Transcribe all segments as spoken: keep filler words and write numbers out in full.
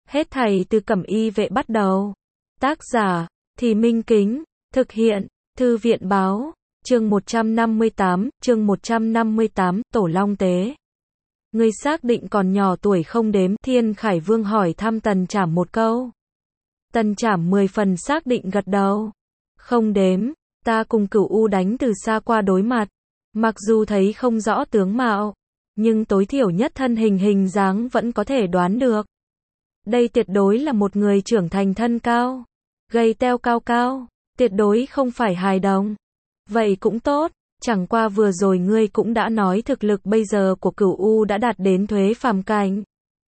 Hết thảy từ Cẩm Y vệ bắt đầu. Tác giả, Thì Minh Kính, thực hiện, Thư viện báo, chương một trăm năm mươi tám, chương một trăm năm mươi tám, Tổ Long Tế. Ngươi xác định còn nhỏ tuổi không đếm, Thiên Khải Vương hỏi thăm Tần Trảm một câu. Tần Trảm mười phần xác định gật đầu. Không đếm, ta cùng Cửu U đánh từ xa qua đối mặt. Mặc dù thấy không rõ tướng mạo, nhưng tối thiểu nhất thân hình hình dáng vẫn có thể đoán được. Đây tuyệt đối là một người trưởng thành thân cao, gầy teo cao cao, tuyệt đối không phải hài đồng. Vậy cũng tốt, chẳng qua vừa rồi ngươi cũng đã nói thực lực bây giờ của Cửu U đã đạt đến thuế phàm cảnh.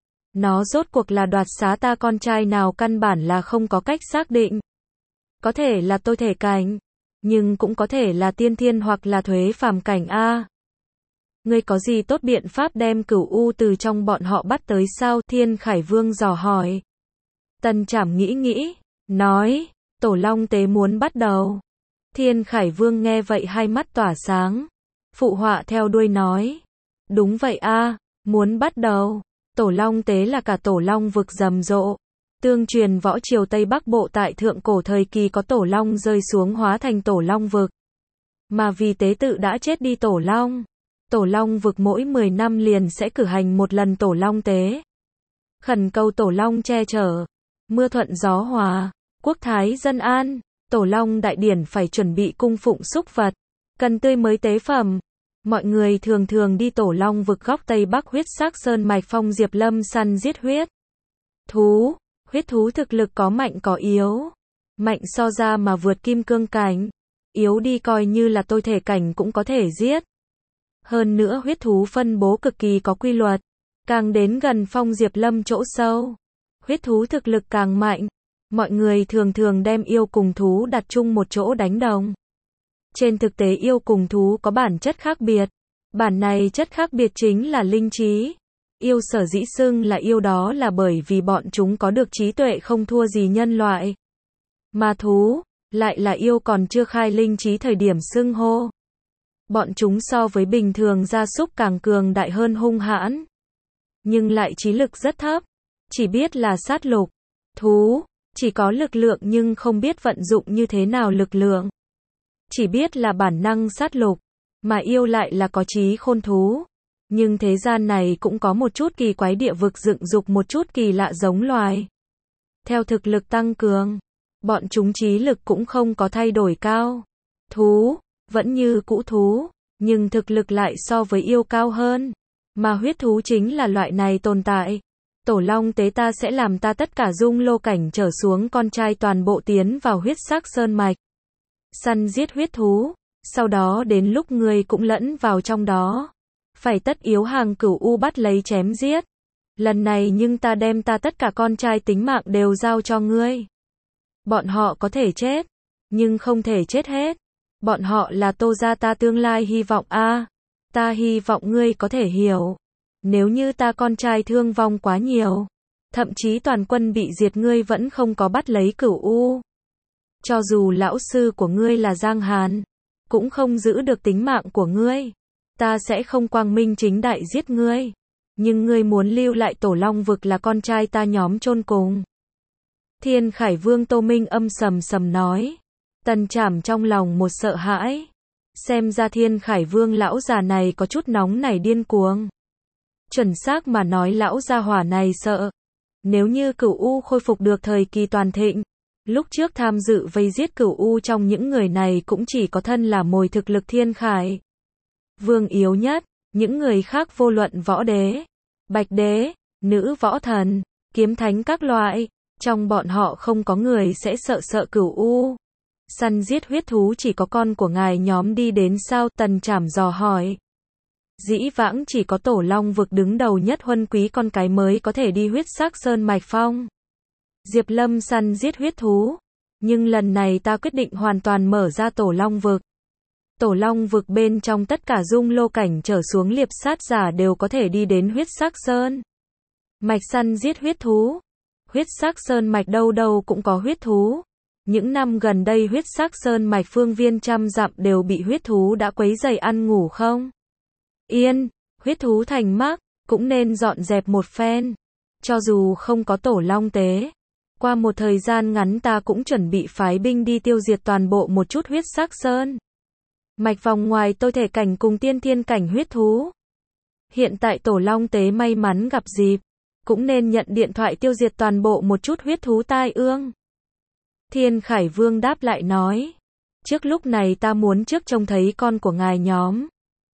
Nó rốt cuộc là đoạt xá ta con trai nào căn bản là không có cách xác định. Có thể là tôi thể cảnh, nhưng cũng có thể là tiên thiên hoặc là thuế phàm cảnh a. Ngươi có gì tốt biện pháp đem Cửu U từ trong bọn họ bắt tới sao? Thiên Khải Vương dò hỏi. Tần Trảm nghĩ nghĩ, nói, Tổ Long Tế muốn bắt đầu. Thiên Khải Vương nghe vậy hai mắt tỏa sáng, phụ họa theo đuôi nói, đúng vậy a, muốn bắt đầu. Tổ Long Tế là cả Tổ Long vực rầm rộ. Tương truyền võ triều Tây Bắc Bộ tại thượng cổ thời kỳ có Tổ Long rơi xuống hóa thành Tổ Long vực. Mà vì tế tự đã chết đi Tổ Long, Tổ Long vực mỗi mười năm liền sẽ cử hành một lần Tổ Long Tế. Khẩn cầu Tổ Long che chở, mưa thuận gió hòa, quốc thái dân an. Tổ Long đại điển phải chuẩn bị cung phụng súc vật, cần tươi mới tế phẩm. Mọi người thường thường đi Tổ Long vực góc Tây Bắc huyết sắc sơn mạch phong Diệp Lâm săn giết huyết thú. Huyết thú thực lực có mạnh có yếu. Mạnh so ra mà vượt kim cương cảnh, yếu đi coi như là tôi thể cảnh cũng có thể giết. Hơn nữa huyết thú phân bố cực kỳ có quy luật, càng đến gần phong Diệp Lâm chỗ sâu, huyết thú thực lực càng mạnh. Mọi người thường thường đem yêu cùng thú đặt chung một chỗ đánh đồng. Trên thực tế yêu cùng thú có bản chất khác biệt. Bản này chất khác biệt chính là linh trí. Yêu sở dĩ xưng là yêu đó là bởi vì bọn chúng có được trí tuệ không thua gì nhân loại. Mà thú, lại là yêu còn chưa khai linh trí thời điểm xưng hô. Bọn chúng so với bình thường gia súc càng cường đại hơn hung hãn. Nhưng lại trí lực rất thấp. Chỉ biết là sát lục. Thú, chỉ có lực lượng nhưng không biết vận dụng như thế nào lực lượng. Chỉ biết là bản năng sát lục. Mà yêu lại là có trí khôn thú. Nhưng thế gian này cũng có một chút kỳ quái địa vực dựng dục một chút kỳ lạ giống loài. Theo thực lực tăng cường, bọn chúng trí lực cũng không có thay đổi cao. Thú, vẫn như cũ thú, nhưng thực lực lại so với yêu cao hơn. Mà huyết thú chính là loại này tồn tại. Tổ Long Tế ta sẽ làm ta tất cả dung lô cảnh trở xuống con trai toàn bộ tiến vào huyết sắc sơn mạch. Săn giết huyết thú, sau đó đến lúc ngươi cũng lẫn vào trong đó. Phải tất yếu hàng Cửu U bắt lấy chém giết. Lần này nhưng ta đem ta tất cả con trai tính mạng đều giao cho ngươi. Bọn họ có thể chết, nhưng không thể chết hết. Bọn họ là Tô gia ta tương lai hy vọng a. À, ta hy vọng ngươi có thể hiểu. Nếu như ta con trai thương vong quá nhiều, thậm chí toàn quân bị diệt ngươi vẫn không có bắt lấy Cửu U. Cho dù lão sư của ngươi là Giang Hàn, cũng không giữ được tính mạng của ngươi. Ta sẽ không quang minh chính đại giết ngươi. Nhưng ngươi muốn lưu lại Tổ Long vực là con trai ta nhóm chôn cùng. Thiên Khải Vương Tô Minh âm sầm sầm nói. Tần Trảm trong lòng một sợ hãi. Xem ra Thiên Khải Vương lão già này có chút nóng nảy điên cuồng. Chuẩn xác mà nói lão gia hỏa này sợ. Nếu như Cửu U khôi phục được thời kỳ toàn thịnh, lúc trước tham dự vây giết Cửu U trong những người này cũng chỉ có thân là mồi thực lực Thiên Khải Vương yếu nhất. Những người khác vô luận võ đế, bạch đế, nữ võ thần, kiếm thánh các loại, trong bọn họ không có người sẽ sợ sợ Cửu U. Săn giết huyết thú chỉ có con của ngài nhóm đi đến sao? Tần Trảm dò hỏi. Dĩ vãng chỉ có Tổ Long vực đứng đầu nhất huân quý con cái mới có thể đi huyết sắc sơn mạch phong Diệp Lâm săn giết huyết thú. Nhưng lần này ta quyết định hoàn toàn mở ra Tổ Long vực. Tổ Long vực bên trong tất cả dung lô cảnh trở xuống liệp sát giả đều có thể đi đến huyết sắc sơn mạch săn giết huyết thú. Huyết sắc sơn mạch đâu đâu cũng có huyết thú. Những năm gần đây huyết sắc sơn mạch phương viên trăm dặm đều bị huyết thú đã quấy rầy ăn ngủ không yên. Huyết thú thành mắc, cũng nên dọn dẹp một phen. Cho dù không có tổ long tế, qua một thời gian ngắn ta cũng chuẩn bị phái binh đi tiêu diệt toàn bộ một chút huyết sắc sơn mạch vòng ngoài tôi thể cảnh cùng tiên thiên cảnh huyết thú. Hiện tại tổ long tế may mắn gặp dịp, cũng nên nhận điện thoại tiêu diệt toàn bộ một chút huyết thú tai ương. Thiên Khải Vương đáp lại nói, trước lúc này ta muốn trước trông thấy con của ngài nhóm.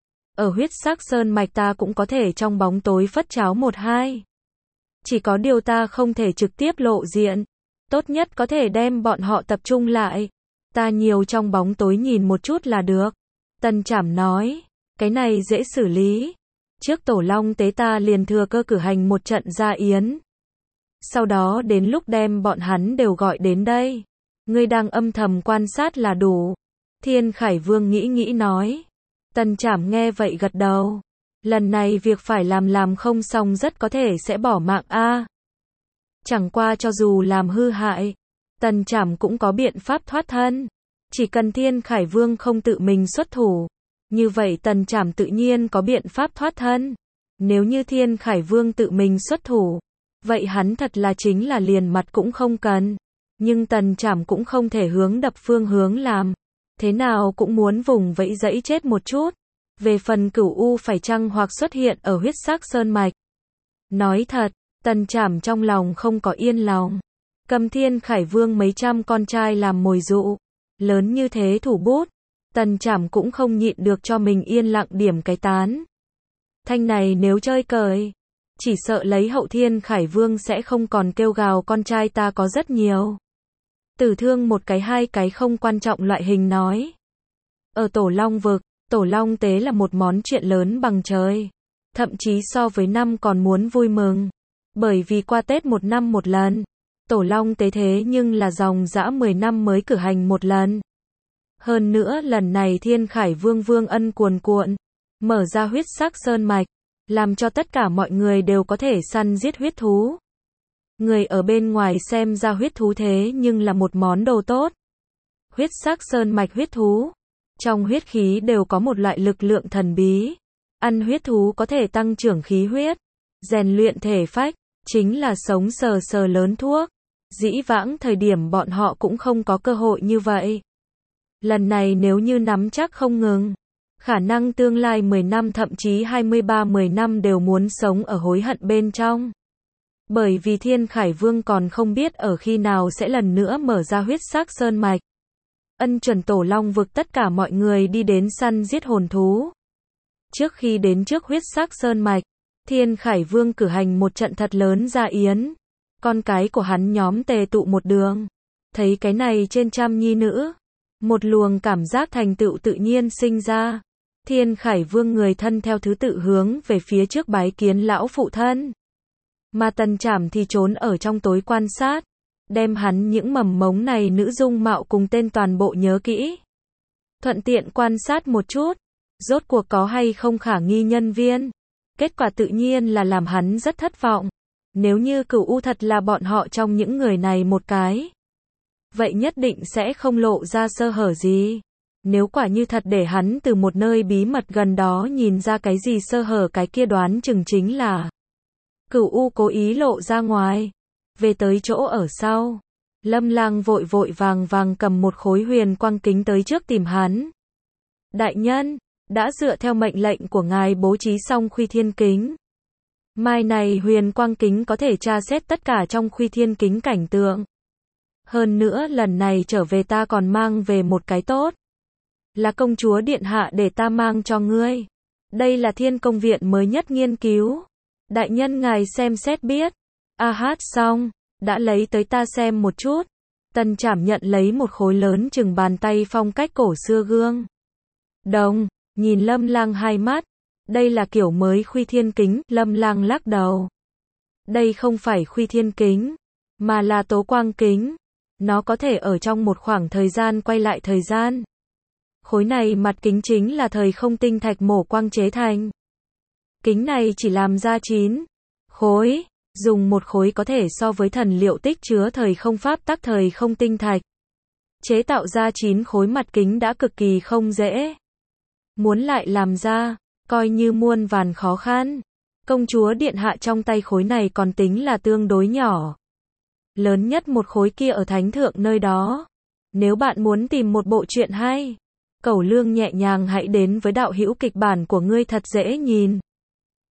Ở huyết sắc sơn mạch ta cũng có thể trong bóng tối phất cháo một hai. Chỉ có điều ta không thể trực tiếp lộ diện. Tốt nhất có thể đem bọn họ tập trung lại. Ta nhiều trong bóng tối nhìn một chút là được. Tần Trảm nói, cái này dễ xử lý. Trước tổ long tế ta liền thừa cơ cử hành một trận gia yến. Sau đó đến lúc đem bọn hắn đều gọi đến đây. Ngươi đang âm thầm quan sát là đủ. Thiên Khải Vương nghĩ nghĩ nói. Tần Trảm nghe vậy gật đầu. Lần này việc phải làm làm không xong rất có thể sẽ bỏ mạng a. Chẳng qua cho dù làm hư hại, Tần Trảm cũng có biện pháp thoát thân. Chỉ cần Thiên Khải Vương không tự mình xuất thủ, như vậy Tần Trảm tự nhiên có biện pháp thoát thân. Nếu như Thiên Khải Vương tự mình xuất thủ, vậy hắn thật là chính là liền mặt cũng không cần. Nhưng Tần Trảm cũng không thể hướng đập phương hướng làm. Thế nào cũng muốn vùng vẫy dẫy chết một chút. Về phần Cửu U phải chăng hoặc xuất hiện ở huyết sắc sơn mạch. Nói thật, Tần Trảm trong lòng không có yên lòng. Cầm Thiên Khải Vương mấy trăm con trai làm mồi dụ. Lớn như thế thủ bút. Tần Trảm cũng không nhịn được cho mình yên lặng điểm cái tán. Thanh này nếu chơi cời, chỉ sợ lấy hậu Thiên Khải Vương sẽ không còn kêu gào con trai ta có rất nhiều. Tử thương một cái hai cái không quan trọng loại hình nói. Ở Tổ Long vực, Tổ Long tế là một món chuyện lớn bằng trời. Thậm chí so với năm còn muốn vui mừng. Bởi vì qua Tết một năm một lần. Tổ Long tế thế nhưng là dòng dã mười năm mới cử hành một lần. Hơn nữa lần này Thiên Khải Vương vương ân cuồn cuộn. Mở ra huyết sắc sơn mạch. Làm cho tất cả mọi người đều có thể săn giết huyết thú. Người ở bên ngoài xem ra huyết thú thế nhưng là một món đồ tốt. Huyết sắc sơn mạch huyết thú. Trong huyết khí đều có một loại lực lượng thần bí. Ăn huyết thú có thể tăng trưởng khí huyết, rèn luyện thể phách, chính là sống sờ sờ lớn thuốc. Dĩ vãng thời điểm bọn họ cũng không có cơ hội như vậy. Lần này nếu như nắm chắc không ngừng, khả năng tương lai mười năm thậm chí hai mươi ba mười năm đều muốn sống ở hối hận bên trong. Bởi vì Thiên Khải Vương còn không biết ở khi nào sẽ lần nữa mở ra huyết sắc sơn mạch. Ân chuẩn Tổ Long vực tất cả mọi người đi đến săn giết hồn thú. Trước khi đến trước huyết sắc sơn mạch, Thiên Khải Vương cử hành một trận thật lớn gia yến. Con cái của hắn nhóm tề tụ một đường. Thấy cái này trên trăm nhi nữ. Một luồng cảm giác thành tựu tự nhiên sinh ra. Thiên Khải Vương người thân theo thứ tự hướng về phía trước bái kiến lão phụ thân. Mà Tần Trảm thì trốn ở trong tối quan sát. Đem hắn những mầm mống này nữ dung mạo cùng tên toàn bộ nhớ kỹ. Thuận tiện quan sát một chút. Rốt cuộc có hay không khả nghi nhân viên. Kết quả tự nhiên là làm hắn rất thất vọng. Nếu như Cửu U thật là bọn họ trong những người này một cái, vậy nhất định sẽ không lộ ra sơ hở gì. Nếu quả như thật để hắn từ một nơi bí mật gần đó nhìn ra cái gì sơ hở, cái kia đoán chừng chính là Cửu U cố ý lộ ra ngoài. Về tới chỗ ở sau, Lâm Lang vội vội vàng vàng cầm một khối huyền quang kính tới trước tìm hắn. Đại nhân, đã dựa theo mệnh lệnh của ngài bố trí xong Khuy Thiên Kính. Mai này huyền quang kính có thể tra xét tất cả trong Khuy Thiên Kính cảnh tượng. Hơn nữa lần này trở về ta còn mang về một cái tốt. Là công chúa điện hạ để ta mang cho ngươi. Đây là Thiên Công viện mới nhất nghiên cứu. Đại nhân ngài xem xét biết. A hát xong, đã lấy tới ta xem một chút. Tần Trảm nhận lấy một khối lớn chừng bàn tay phong cách cổ xưa gương đồng, nhìn Lâm Lang hai mắt. Đây là kiểu mới Khuy Thiên Kính. Lâm Lang lắc đầu. Đây không phải Khuy Thiên Kính, mà là tố quang kính. Nó có thể ở trong một khoảng thời gian quay lại thời gian. Khối này mặt kính chính là thời không tinh thạch mổ quang chế thành. Kính này chỉ làm ra chín khối, dùng một khối có thể so với thần liệu tích chứa thời không pháp tắc thời không tinh thạch. Chế tạo ra chín khối mặt kính đã cực kỳ không dễ. Muốn lại làm ra, coi như muôn vàn khó khăn. Công chúa điện hạ trong tay khối này còn tính là tương đối nhỏ. Lớn nhất một khối kia ở thánh thượng nơi đó. Nếu bạn muốn tìm một bộ truyện hay, Cẩu Lương nhẹ nhàng hãy đến với đạo hữu kịch bản của ngươi thật dễ nhìn.